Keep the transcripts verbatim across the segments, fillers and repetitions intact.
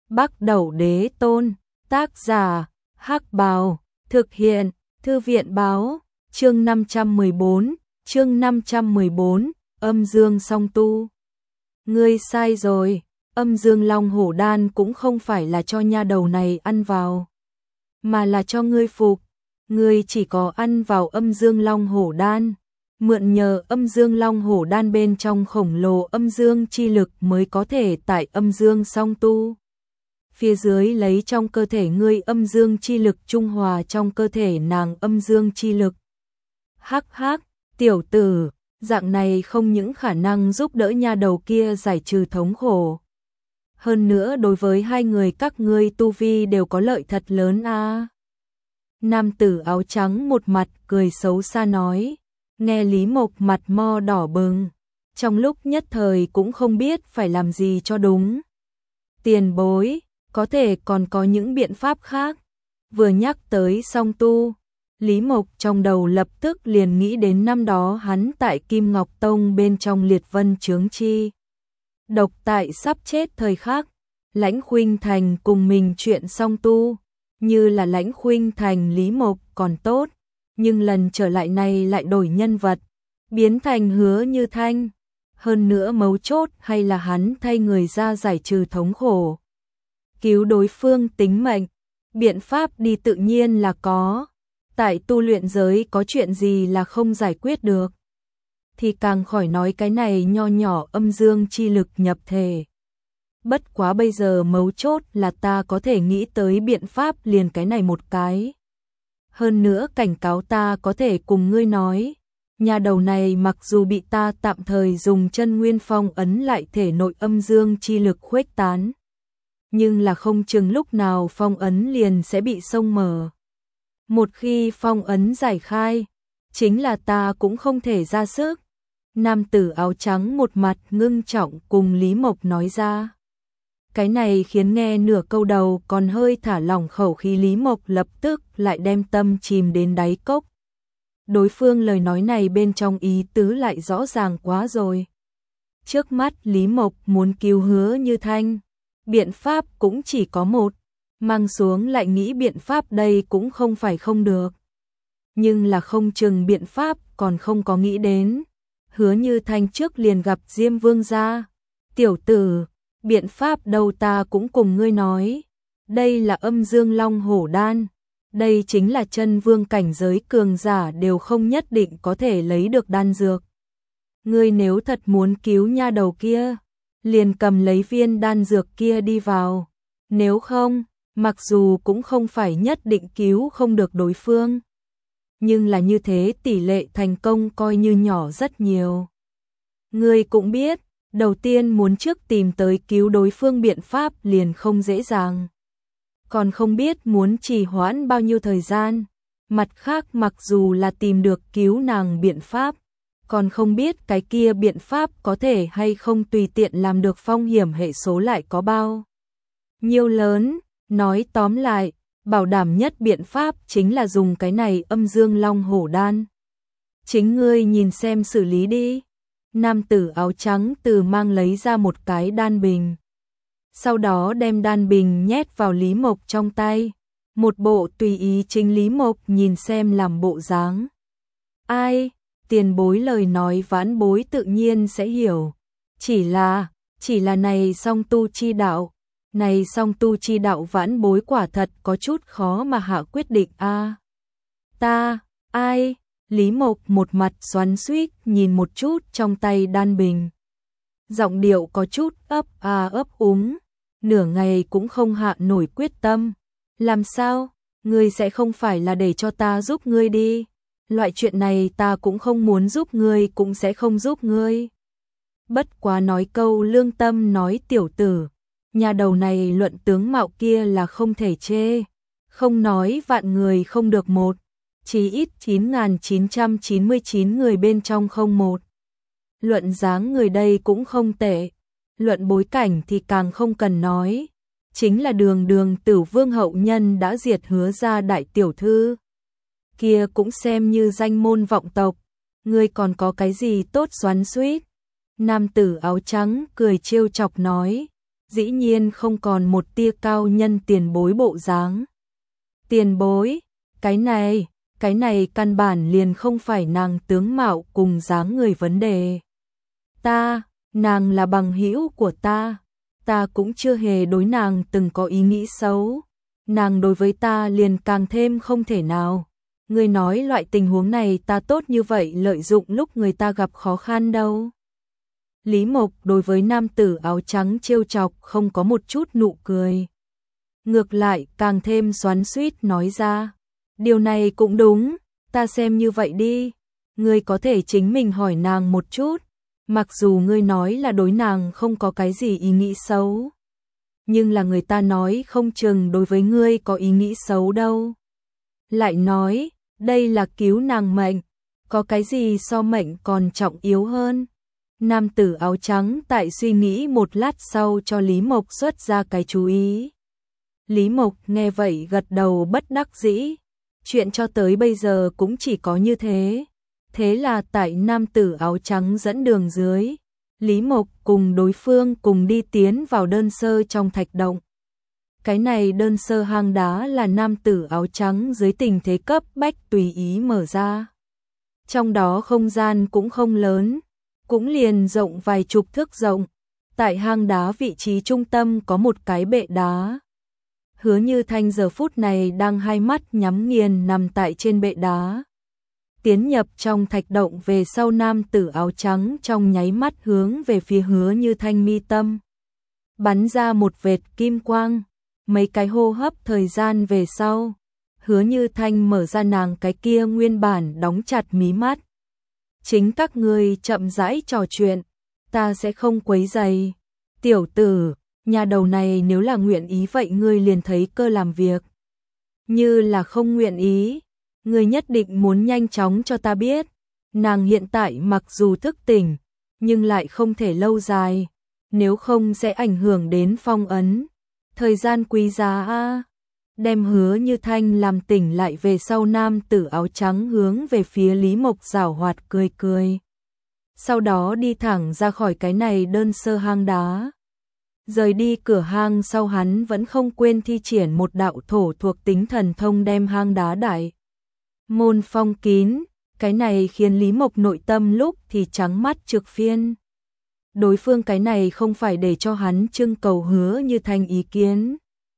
Bắc Đẩu Đế Tôn, tác giả, Hắc Bào, thực hiện, Thư viện báo, chương năm trăm mười bốn, chương năm trăm mười bốn, âm dương song tu. Ngươi sai rồi, âm dương long hổ đan cũng không phải là cho nha đầu này ăn vào, mà là cho ngươi phục. Ngươi chỉ có ăn vào âm dương long hổ đan, mượn nhờ âm dương long hổ đan bên trong khổng lồ âm dương chi lực mới có thể tại âm dương song tu. Phía dưới lấy trong cơ thể ngươi âm dương chi lực trung hòa trong cơ thể nàng âm dương chi lực. Hắc hắc, tiểu tử, dạng này không những khả năng giúp đỡ nha đầu kia giải trừ thống khổ. Hơn nữa đối với hai người các ngươi tu vi đều có lợi thật lớn a. À. Nam tử áo trắng một mặt cười xấu xa nói, nghe Lý Mộc mặt mo đỏ bừng, trong lúc nhất thời cũng không biết phải làm gì cho đúng. Tiền bối, có thể còn có những biện pháp khác. Vừa nhắc tới song tu, Lý Mộc trong đầu lập tức liền nghĩ đến năm đó hắn tại Kim Ngọc Tông bên trong liệt vân chướng chi. Độc tại sắp chết thời khắc, Lãnh Khuynh Thành cùng mình chuyện song tu, như là Lãnh Khuynh Thành Lý Mộc còn tốt, nhưng lần trở lại này lại đổi nhân vật, biến thành Hứa Như Thanh. Hơn nữa mấu chốt hay là hắn thay người ra giải trừ thống khổ, cứu đối phương tính mệnh. Biện pháp đi tự nhiên là có, tại tu luyện giới có chuyện gì là không giải quyết được, thì càng khỏi nói cái này nho nhỏ âm dương chi lực nhập thể. Bất quá bây giờ mấu chốt là ta có thể nghĩ tới biện pháp liền cái này một cái. Hơn nữa cảnh cáo ta có thể cùng ngươi nói, nhà đầu này mặc dù bị ta tạm thời dùng chân nguyên phong ấn lại thể nội âm dương chi lực khuếch tán, nhưng là không chừng lúc nào phong ấn liền sẽ bị xông mở. Một khi phong ấn giải khai, chính là ta cũng không thể ra sức. Nam tử áo trắng một mặt ngưng trọng cùng Lý Mộc nói ra. Cái này khiến nghe nửa câu đầu còn hơi thả lỏng khẩu khí Lý Mộc lập tức lại đem tâm chìm đến đáy cốc. Đối phương lời nói này bên trong ý tứ lại rõ ràng quá rồi. Trước mắt Lý Mộc muốn cứu Hứa Như Thanh, biện pháp cũng chỉ có một, mang xuống lại nghĩ biện pháp đây cũng không phải không được. Nhưng là không chừng biện pháp còn không có nghĩ đến. Hứa Như Thanh trước liền gặp Diêm Vương gia. Tiểu tử, biện pháp đâu ta cũng cùng ngươi nói. Đây là âm dương long hổ đan. Đây chính là chân vương cảnh giới cường giả đều không nhất định có thể lấy được đan dược. Ngươi nếu thật muốn cứu nha đầu kia, liền cầm lấy viên đan dược kia đi vào. Nếu không, mặc dù cũng không phải nhất định cứu không được đối phương, nhưng là như thế tỷ lệ thành công coi như nhỏ rất nhiều. Ngươi cũng biết, đầu tiên muốn trước tìm tới cứu đối phương biện pháp liền không dễ dàng. Còn không biết muốn trì hoãn bao nhiêu thời gian. Mặt khác mặc dù là tìm được cứu nàng biện pháp, còn không biết cái kia biện pháp có thể hay không tùy tiện làm được, phong hiểm hệ số lại có bao nhiêu lớn. Nói tóm lại, bảo đảm nhất biện pháp chính là dùng cái này âm dương long hổ đan. Chính ngươi nhìn xem xử lý đi. Nam tử áo trắng từ mang lấy ra một cái đan bình, sau đó đem đan bình nhét vào Lý Mộc trong tay, một bộ tùy ý chính Lý Mộc nhìn xem làm bộ dáng. Ai, tiền bối lời nói vãn bối tự nhiên sẽ hiểu, chỉ là, chỉ là này song tu chi đạo, này song tu chi đạo vãn bối quả thật có chút khó mà hạ quyết định a. À, ta, ai? Lý Mộc một mặt xoắn xuýt nhìn một chút trong tay đan bình, giọng điệu có chút ấp a ấp úng, nửa ngày cũng không hạ nổi quyết tâm. Làm sao? Ngươi sẽ không phải là để cho ta giúp ngươi đi? Loại chuyện này ta cũng không muốn giúp ngươi, cũng sẽ không giúp ngươi. Bất quá nói câu lương tâm nói, tiểu tử, nhà đầu này luận tướng mạo kia là không thể chê, không nói vạn người không được một, chỉ ít chín nghìn chín trăm chín mươi chín người bên trong không một. Luận dáng người đây cũng không tệ, luận bối cảnh thì càng không cần nói, chính là đường đường Tử Vương hậu nhân đã diệt Hứa gia đại tiểu thư, kia cũng xem như danh môn vọng tộc, ngươi còn có cái gì tốt xoắn xuýt? Nam tử áo trắng cười trêu chọc nói, dĩ nhiên không còn một tia cao nhân tiền bối bộ dáng. Tiền bối, cái này, cái này căn bản liền không phải nàng tướng mạo cùng dáng người vấn đề. Ta, nàng là bằng hữu của ta, ta cũng chưa hề đối nàng từng có ý nghĩ xấu, nàng đối với ta liền càng thêm không thể nào. Ngươi nói loại tình huống này ta tốt như vậy lợi dụng lúc người ta gặp khó khăn đâu. Lý Mộc đối với nam tử áo trắng trêu chọc không có một chút nụ cười. Ngược lại càng thêm xoắn xuýt nói ra. Điều này cũng đúng, ta xem như vậy đi. Ngươi có thể chính mình hỏi nàng một chút. Mặc dù ngươi nói là đối nàng không có cái gì ý nghĩ xấu. Nhưng là người ta nói không chừng đối với ngươi có ý nghĩ xấu đâu. Lại nói, đây là cứu nàng mệnh. Có cái gì so mệnh còn trọng yếu hơn? Nam tử áo trắng tại suy nghĩ một lát sau cho Lý Mộc xuất ra cái chú ý. Lý Mộc nghe vậy gật đầu bất đắc dĩ. Chuyện cho tới bây giờ cũng chỉ có như thế. Thế là tại nam tử áo trắng dẫn đường dưới, Lý Mộc cùng đối phương cùng đi tiến vào đơn sơ trong thạch động. Cái này đơn sơ hang đá là nam tử áo trắng dưới tình thế cấp bách tùy ý mở ra. Trong đó không gian cũng không lớn, cũng liền rộng vài chục thước rộng. Tại hang đá vị trí trung tâm có một cái bệ đá. Hứa Như Thanh giờ phút này đang hai mắt nhắm nghiền nằm tại trên bệ đá. Tiến nhập trong thạch động về sau nam tử áo trắng trong nháy mắt hướng về phía Hứa Như Thanh mi tâm. Bắn ra một vệt kim quang, mấy cái hô hấp thời gian về sau. Hứa Như Thanh mở ra nàng cái kia nguyên bản đóng chặt mí mắt. Chính các ngươi chậm rãi trò chuyện, ta sẽ không quấy rầy. Tiểu tử, nhà đầu này nếu là nguyện ý vậy ngươi liền thấy cơ làm việc. Như là không nguyện ý, ngươi nhất định muốn nhanh chóng cho ta biết. Nàng hiện tại mặc dù thức tỉnh, nhưng lại không thể lâu dài, nếu không sẽ ảnh hưởng đến phong ấn. Thời gian quý giá a. Đem Hứa Như Thanh làm tỉnh lại về sau nam tử áo trắng hướng về phía Lý Mộc giảo hoạt cười cười. Sau đó đi thẳng ra khỏi cái này đơn sơ hang đá. Rời đi cửa hang sau hắn vẫn không quên thi triển một đạo thổ thuộc tính thần thông đem hang đá đại môn phong kín, cái này khiến Lý Mộc nội tâm lúc thì trắng mắt trực phiên. Đối phương cái này không phải để cho hắn trưng cầu Hứa Như Thanh ý kiến.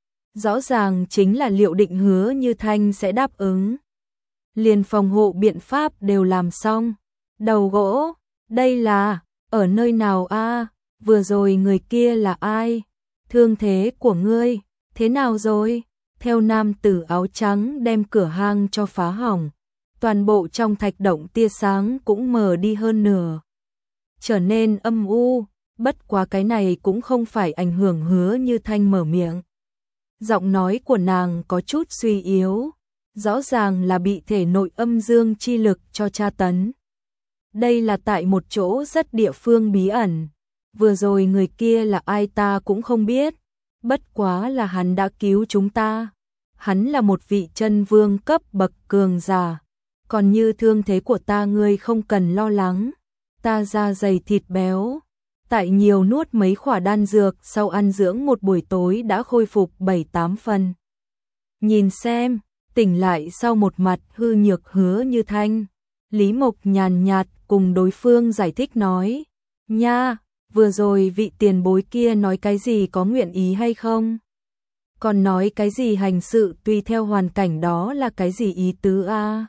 Rõ ràng chính là liệu định Hứa Như Thanh sẽ đáp ứng. Liền phòng hộ biện pháp đều làm xong. Đầu gỗ, đây là, ở nơi nào a? Vừa rồi người kia là ai? Thương thế của ngươi, thế nào rồi? Theo nam tử áo trắng đem cửa hang cho phá hỏng. Toàn bộ trong thạch động tia sáng cũng mờ đi hơn nửa. Trở nên âm u, bất quá cái này cũng không phải ảnh hưởng Hứa Như Thanh mở miệng. Giọng nói của nàng có chút suy yếu, rõ ràng là bị thể nội âm dương chi lực cho tra tấn. Đây là tại một chỗ rất địa phương bí ẩn. Vừa rồi người kia là ai ta cũng không biết, bất quá là hắn đã cứu chúng ta. Hắn là một vị chân vương cấp bậc cường giả, còn như thương thế của ta ngươi không cần lo lắng, ta da dày thịt béo. Tại nhiều nuốt mấy khỏa đan dược sau ăn dưỡng một buổi tối đã khôi phục bảy tám phần. Nhìn xem, tỉnh lại sau một mặt hư nhược Hứa Như Thanh, Lý Mộc nhàn nhạt cùng đối phương giải thích nói, nha, vừa rồi vị tiền bối kia nói cái gì có nguyện ý hay không? Còn nói cái gì hành sự tùy theo hoàn cảnh đó là cái gì ý tứ a?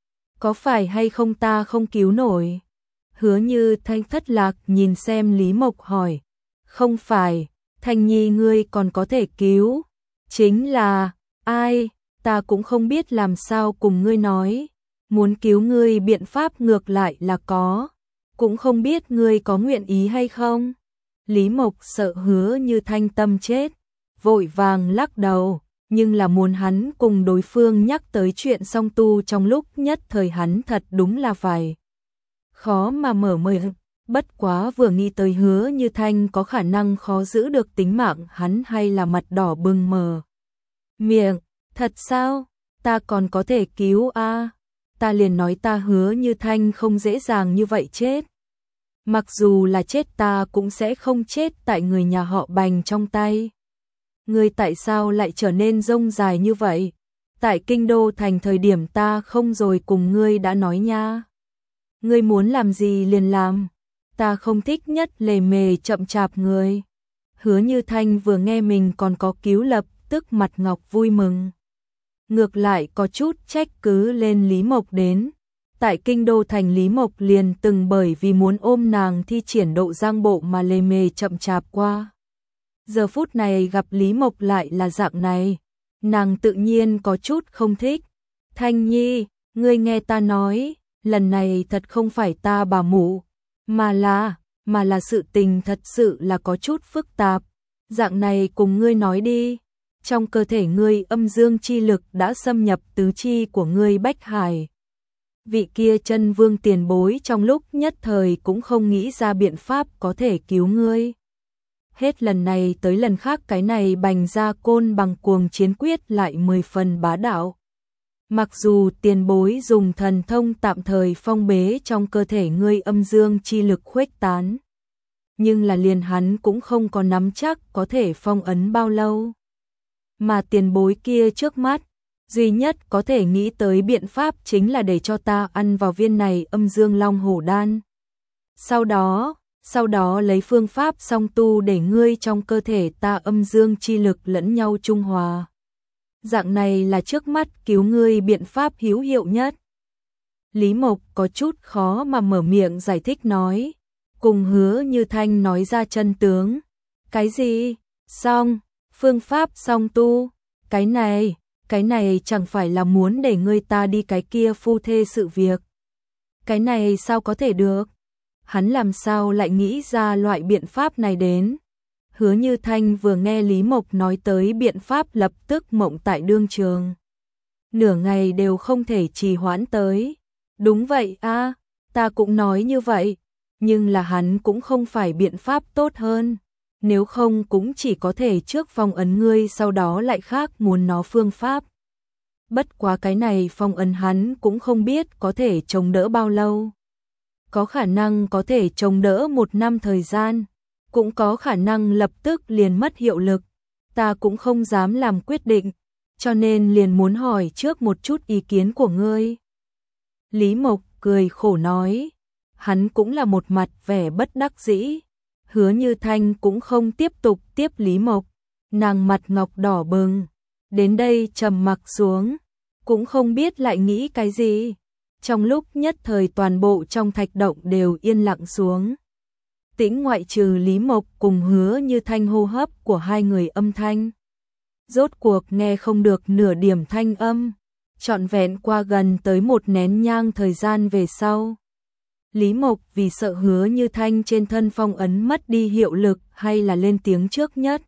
Có phải hay không ta không cứu nổi? Hứa Như Thanh thất lạc nhìn xem Lý Mộc hỏi, không phải, Thanh Nhi ngươi còn có thể cứu, chính là, ai, ta cũng không biết làm sao cùng ngươi nói, muốn cứu ngươi biện pháp ngược lại là có, cũng không biết ngươi có nguyện ý hay không. Lý Mộc sợ Hứa Như Thanh tâm chết, vội vàng lắc đầu, nhưng là muốn hắn cùng đối phương nhắc tới chuyện song tu trong lúc nhất thời hắn thật đúng là phải. Khó mà mở miệng, bất quá vừa nghĩ tới Hứa Như Thanh có khả năng khó giữ được tính mạng hắn hay là mặt đỏ bừng mờ. Miệng, thật sao, ta còn có thể cứu a? Ta liền nói ta Hứa Như Thanh không dễ dàng như vậy chết. Mặc dù là chết ta cũng sẽ không chết tại người nhà họ Bành trong tay. Ngươi tại sao lại trở nên rông dài như vậy? Tại kinh đô thành thời điểm ta không rồi cùng ngươi đã nói nha. Ngươi muốn làm gì liền làm. Ta không thích nhất lề mề chậm chạp người. Hứa Như Thanh vừa nghe mình còn có cứu lập tức mặt ngọc vui mừng. Ngược lại có chút trách cứ lên Lý Mộc đến. Tại kinh đô thành Lý Mộc liền từng bởi vì muốn ôm nàng thi triển độ giang bộ mà lề mề chậm chạp qua. Giờ phút này gặp Lý Mộc lại là dạng này. Nàng tự nhiên có chút không thích. Thanh Nhi, ngươi nghe ta nói, lần này thật không phải ta bà mụ, mà là, mà là sự tình thật sự là có chút phức tạp. Dạng này cùng ngươi nói đi. Trong cơ thể ngươi âm dương chi lực đã xâm nhập tứ chi của ngươi Bách Hải. Vị kia chân vương tiền bối trong lúc nhất thời cũng không nghĩ ra biện pháp có thể cứu ngươi. Hết lần này tới lần khác cái này Bành gia côn bằng cuồng chiến quyết lại mười phần bá đạo. Mặc dù tiền bối dùng thần thông tạm thời phong bế trong cơ thể ngươi âm dương chi lực khuếch tán, nhưng là liền hắn cũng không có nắm chắc có thể phong ấn bao lâu. Mà tiền bối kia trước mắt, duy nhất có thể nghĩ tới biện pháp chính là để cho ta ăn vào viên này âm dương long hổ đan. Sau đó, sau đó lấy phương pháp song tu để ngươi trong cơ thể ta âm dương chi lực lẫn nhau trung hòa. Dạng này là trước mắt cứu ngươi biện pháp hữu hiệu nhất. Lý Mộc có chút khó mà mở miệng giải thích nói, cùng Hứa Như Thanh nói ra chân tướng. Cái gì? Song, phương pháp song tu, cái này, cái này chẳng phải là muốn để ngươi ta đi cái kia phu thê sự việc. Cái này sao có thể được? Hắn làm sao lại nghĩ ra loại biện pháp này đến? Hứa Như Thanh vừa nghe Lý Mộc nói tới biện pháp lập tức mộng tại đương trường. Nửa ngày đều không thể trì hoãn tới. Đúng vậy a, ta cũng nói như vậy, nhưng là hắn cũng không phải biện pháp tốt hơn. Nếu không cũng chỉ có thể trước phong ấn ngươi sau đó lại khác muốn nó phương pháp. Bất quá cái này phong ấn hắn cũng không biết có thể chống đỡ bao lâu. Có khả năng có thể chống đỡ một năm thời gian, cũng có khả năng lập tức liền mất hiệu lực. Ta cũng không dám làm quyết định, cho nên liền muốn hỏi trước một chút ý kiến của ngươi. Lý Mộc cười khổ nói, hắn cũng là một mặt vẻ bất đắc dĩ. Hứa Như Thanh cũng không tiếp tục tiếp Lý Mộc, nàng mặt ngọc đỏ bừng, đến đây trầm mặc xuống, cũng không biết lại nghĩ cái gì. Trong lúc nhất thời toàn bộ trong thạch động đều yên lặng xuống. Tĩnh ngoại trừ Lý Mộc cùng Hứa Như Thanh hô hấp của hai người âm thanh. Rốt cuộc nghe không được nửa điểm thanh âm, trọn vẹn qua gần tới một nén nhang thời gian về sau. Lý Mộc vì sợ Hứa Như Thanh trên thân phong ấn mất đi hiệu lực hay là lên tiếng trước nhất.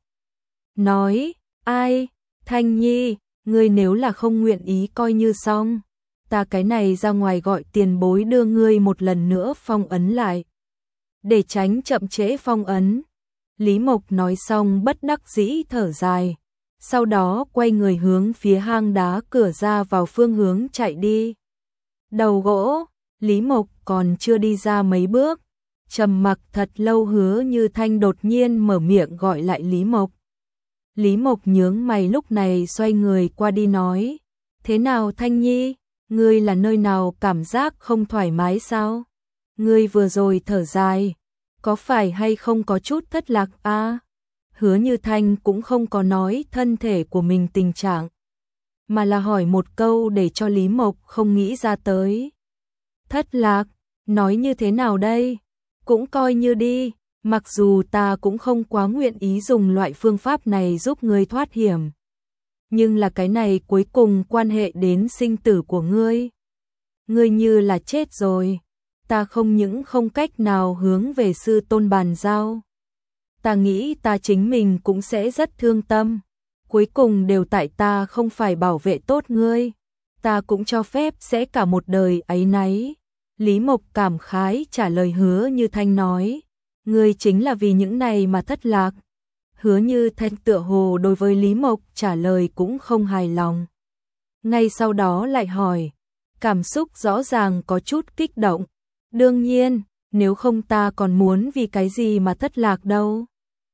Nói, ai, Thanh Nhi, ngươi nếu là không nguyện ý coi như xong. Ta cái này ra ngoài gọi tiền bối đưa ngươi một lần nữa phong ấn lại. Để tránh chậm trễ phong ấn. Lý Mộc nói xong bất đắc dĩ thở dài. Sau đó quay người hướng phía hang đá cửa ra vào phương hướng chạy đi. Đầu gỗ, Lý Mộc còn chưa đi ra mấy bước. Trầm mặc thật lâu Hứa Như Thanh đột nhiên mở miệng gọi lại Lý Mộc. Lý Mộc nhướng mày lúc này xoay người qua đi nói. Thế nào Thanh Nhi? Ngươi là nơi nào cảm giác không thoải mái sao? Ngươi vừa rồi thở dài, có phải hay không có chút thất lạc a? À, Hứa Như Thanh cũng không có nói thân thể của mình tình trạng, mà là hỏi một câu để cho Lý Mộc không nghĩ ra tới. Thất lạc, nói như thế nào đây? Cũng coi như đi, mặc dù ta cũng không quá nguyện ý dùng loại phương pháp này giúp ngươi thoát hiểm. Nhưng là cái này cuối cùng quan hệ đến sinh tử của ngươi. Ngươi như là chết rồi, ta không những không cách nào hướng về sư tôn bàn giao. Ta nghĩ ta chính mình cũng sẽ rất thương tâm. Cuối cùng đều tại ta không phải bảo vệ tốt ngươi. Ta cũng cho phép sẽ cả một đời áy náy. Lý Mộc cảm khái trả lời Hứa Như Thanh nói. Ngươi chính là vì những này mà thất lạc. Hứa Như Thanh tựa hồ đối với Lý Mộc trả lời cũng không hài lòng. Ngay sau đó lại hỏi, cảm xúc rõ ràng có chút kích động. Đương nhiên, nếu không ta còn muốn vì cái gì mà thất lạc đâu.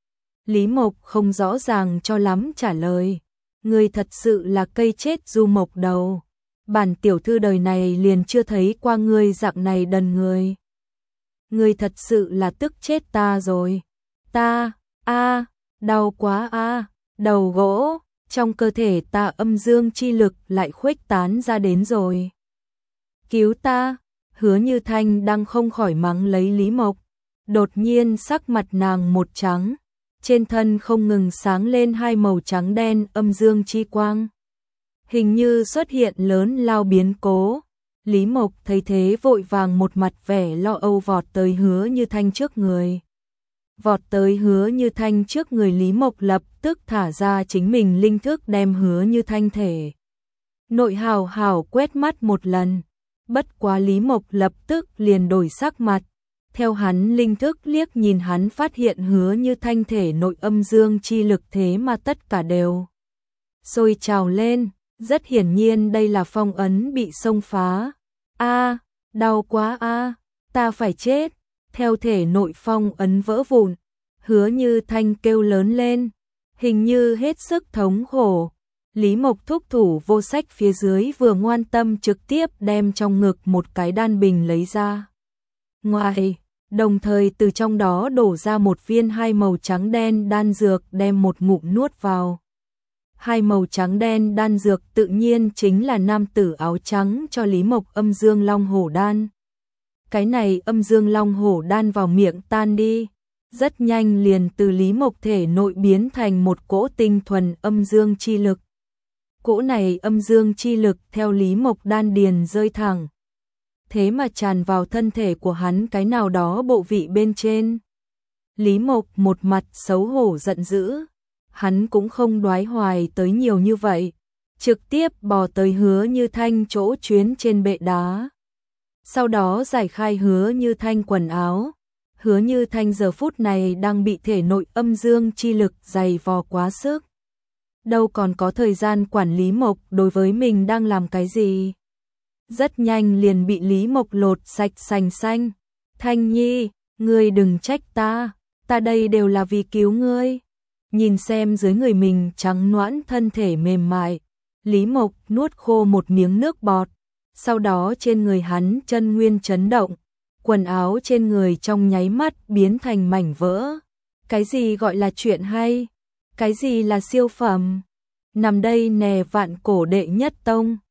Lý Mộc không rõ ràng cho lắm trả lời, ngươi thật sự là cây chết du mộc đầu, bản tiểu thư đời này liền chưa thấy qua ngươi dạng này đần người. Ngươi thật sự là tức chết ta rồi. Ta, a, đau quá a, đầu gỗ, trong cơ thể ta âm dương chi lực lại khuếch tán ra đến rồi. Cứu ta, Hứa Như Thanh đang không khỏi mắng lấy Lý Mộc, đột nhiên sắc mặt nàng một trắng, trên thân không ngừng sáng lên hai màu trắng đen âm dương chi quang. Hình như xuất hiện lớn lao biến cố. Lý Mộc thấy thế vội vàng một mặt vẻ lo âu vọt tới Hứa Như Thanh trước người. Vọt tới Hứa Như Thanh trước người, Lý Mộc lập tức thả ra chính mình linh thức đem Hứa Như Thanh thể nội hào hào quét mắt một lần. Bất quá Lý Mộc lập tức liền đổi sắc mặt. Theo hắn linh thức liếc nhìn, hắn phát hiện Hứa Như Thanh thể nội âm dương chi lực thế mà tất cả đều sôi trào lên. Rất hiển nhiên đây là phong ấn bị xông phá. A, đau quá a, ta phải chết. Theo thể nội phong ấn vỡ vụn, Hứa Như Thanh kêu lớn lên, hình như hết sức thống khổ. Lý Mộc thúc thủ vô sách phía dưới vừa ngoan tâm trực tiếp đem trong ngực một cái đan bình lấy ra ngoài, đồng thời từ trong đó đổ ra một viên hai màu trắng đen đan dược, đem một ngụm nuốt vào. Hai màu trắng đen đan dược tự nhiên chính là nam tử áo trắng cho Lý Mộc âm dương long hổ đan. Cái này âm dương long hổ đan vào miệng tan đi, rất nhanh liền từ Lý Mộc thể nội biến thành một cỗ tinh thuần âm dương chi lực. Cỗ này âm dương chi lực theo Lý Mộc đan điền rơi thẳng, thế mà tràn vào thân thể của hắn cái nào đó bộ vị bên trên. Lý Mộc một mặt xấu hổ giận dữ, hắn cũng không đoái hoài tới nhiều như vậy, trực tiếp bò tới Hứa Như Thanh chỗ chuyến trên bệ đá. Sau đó giải khai Hứa Như Thanh quần áo. Hứa Như Thanh giờ phút này đang bị thể nội âm dương chi lực dày vò quá sức, đâu còn có thời gian quản Lý Mộc đối với mình đang làm cái gì. Rất nhanh liền bị Lý Mộc lột sạch sành xanh. Thanh Nhi, ngươi đừng trách ta, ta đây đều là vì cứu ngươi. Nhìn xem dưới người mình trắng nõn thân thể mềm mại, Lý Mộc nuốt khô một miếng nước bọt, sau đó trên người hắn chân nguyên chấn động, quần áo trên người trong nháy mắt biến thành mảnh vỡ. Cái gì gọi là chuyện hay? Cái gì là siêu phẩm? Nằm đây nè vạn cổ đệ nhất tông.